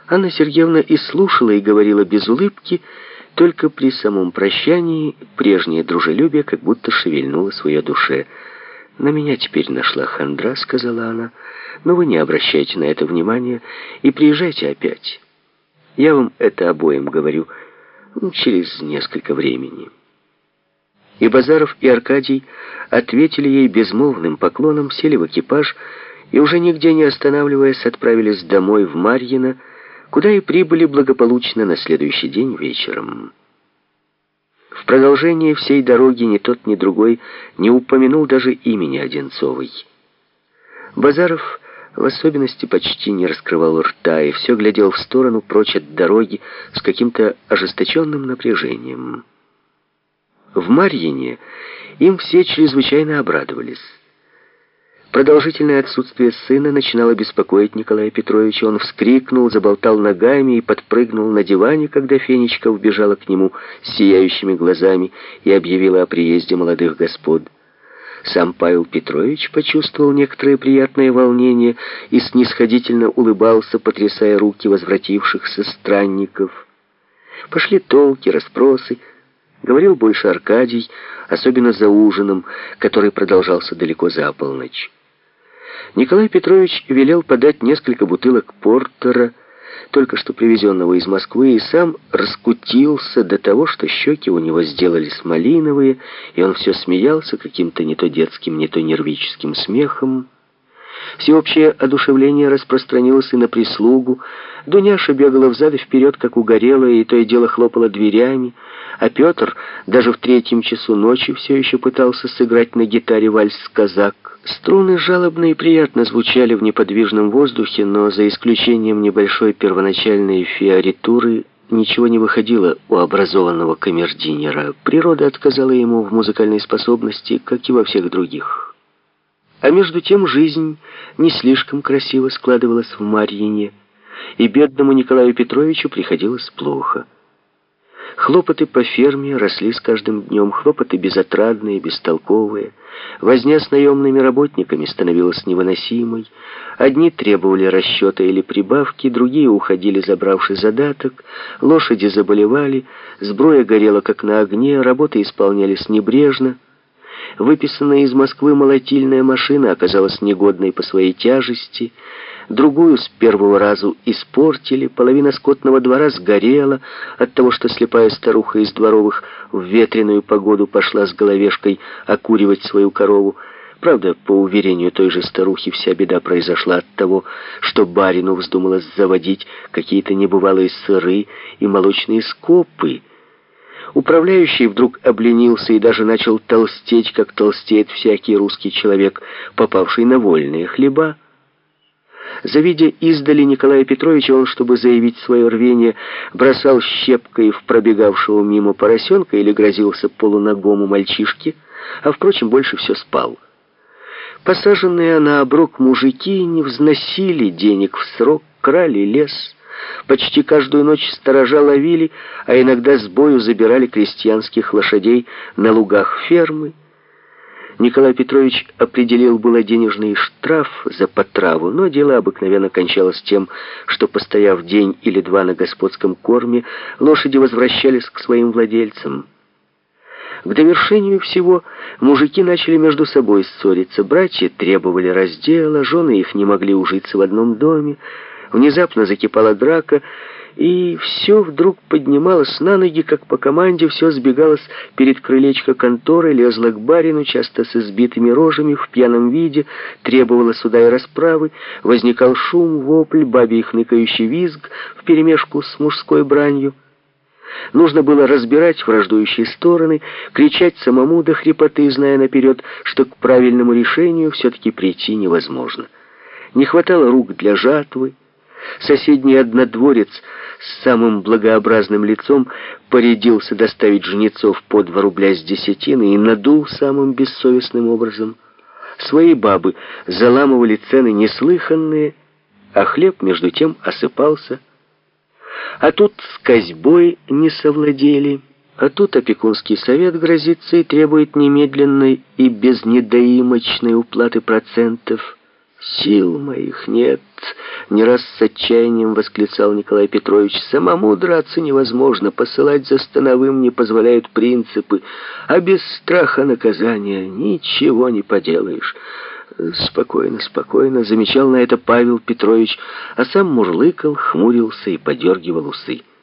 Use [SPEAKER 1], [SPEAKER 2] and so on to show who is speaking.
[SPEAKER 1] Анна Сергеевна и слушала, и говорила без улыбки, только при самом прощании прежнее дружелюбие как будто шевельнулось в ее душе. «На меня теперь нашла хандра», — сказала она, — «но вы не обращайте на это внимания и приезжайте опять. Я вам это обоим говорю через несколько времени». И Базаров, и Аркадий ответили ей безмолвным поклоном, сели в экипаж и, уже нигде не останавливаясь, отправились домой в Марьино, куда и прибыли благополучно на следующий день вечером. В продолжении всей дороги ни тот, ни другой не упомянул даже имени Одинцовой. Базаров в особенности почти не раскрывал рта и все глядел в сторону прочь от дороги с каким-то ожесточенным напряжением. В Марьине им все чрезвычайно обрадовались. Продолжительное отсутствие сына начинало беспокоить Николая Петровича. Он вскрикнул, заболтал ногами и подпрыгнул на диване, когда Фенечка вбежала к нему с сияющими глазами и объявила о приезде молодых господ. Сам Павел Петрович почувствовал некоторое приятное волнение и снисходительно улыбался, потрясая руки возвратившихся странников. Пошли толки, расспросы. Говорил больше Аркадий, особенно за ужином, который продолжался далеко за полночь. Николай Петрович велел подать несколько бутылок портера, только что привезенного из Москвы, и сам раскутился до того, что щеки у него сделались малиновые, и он все смеялся каким-то не то детским, не то нервическим смехом. Всеобщее одушевление распространилось и на прислугу. Дуняша бегала взад и вперед, как угорелая, и то и дело хлопала дверями, а Петр даже в 3 часу ночи все еще пытался сыграть на гитаре вальс-казак. Струны жалобно и приятно звучали в неподвижном воздухе, но за исключением небольшой первоначальной фиоритуры ничего не выходило у образованного камердинера. Природа отказала ему в музыкальной способности, как и во всех других. А между тем жизнь не слишком красиво складывалась в Марьине, и бедному Николаю Петровичу приходилось плохо. Хлопоты по ферме росли с каждым днем, хлопоты безотрадные, бестолковые. Возня с наемными работниками становилась невыносимой. Одни требовали расчета или прибавки, другие уходили, забравши задаток. Лошади заболевали, сброя горела как на огне, работы исполнялись небрежно. Выписанная из Москвы молотильная машина оказалась негодной по своей тяжести. Другую с первого разу испортили, половина скотного двора сгорела от того, что слепая старуха из дворовых в ветреную погоду пошла с головешкой окуривать свою корову. Правда, по уверению той же старухи, вся беда произошла от того, что барину вздумалось заводить какие-то небывалые сыры и молочные скопы. Управляющий вдруг обленился и даже начал толстеть, как толстеет всякий русский человек, попавший на вольные хлеба. Завидя издали Николая Петровича, он, чтобы заявить свое рвение, бросал щепкой в пробегавшего мимо поросенка или грозился полуногому мальчишке, а, впрочем, больше все спал. Посаженные на оброк мужики не взносили денег в срок, крали лес, почти каждую ночь сторожа ловили, а иногда с бою забирали крестьянских лошадей на лугах фермы. Николай Петрович определил было денежный штраф за потраву, но дело обыкновенно кончалось тем, что, постояв день или два на господском корме, лошади возвращались к своим владельцам. К довершению всего мужики начали между собой ссориться, братья требовали раздела, жены их не могли ужиться в одном доме, внезапно закипала драка, и все вдруг поднималось на ноги, как по команде, все сбегалось перед крылечко конторы, лезло к барину, часто с избитыми рожами, в пьяном виде, требовало суда и расправы, возникал шум, вопль, бабий хныкающий визг вперемешку с мужской бранью. Нужно было разбирать враждующие стороны, кричать самому до хрипоты, зная наперед, что к правильному решению все-таки прийти невозможно. Не хватало рук для жатвы. Соседний однодворец с самым благообразным лицом порядился доставить жнецов по 2 рубля с десятины и надул самым бессовестным образом. Свои бабы заламывали цены неслыханные, а хлеб между тем осыпался. А тут с козьбой не совладели, а тут опекунский совет грозится и требует немедленной и безнедоимочной уплаты процентов. Сил моих нет, не раз с отчаянием восклицал Николай Петрович. Самому драться невозможно, посылать за становым не позволяют принципы, а без страха наказания ничего не поделаешь. Спокойно, спокойно, замечал на это Павел Петрович, а сам мурлыкал, хмурился и подергивал усы.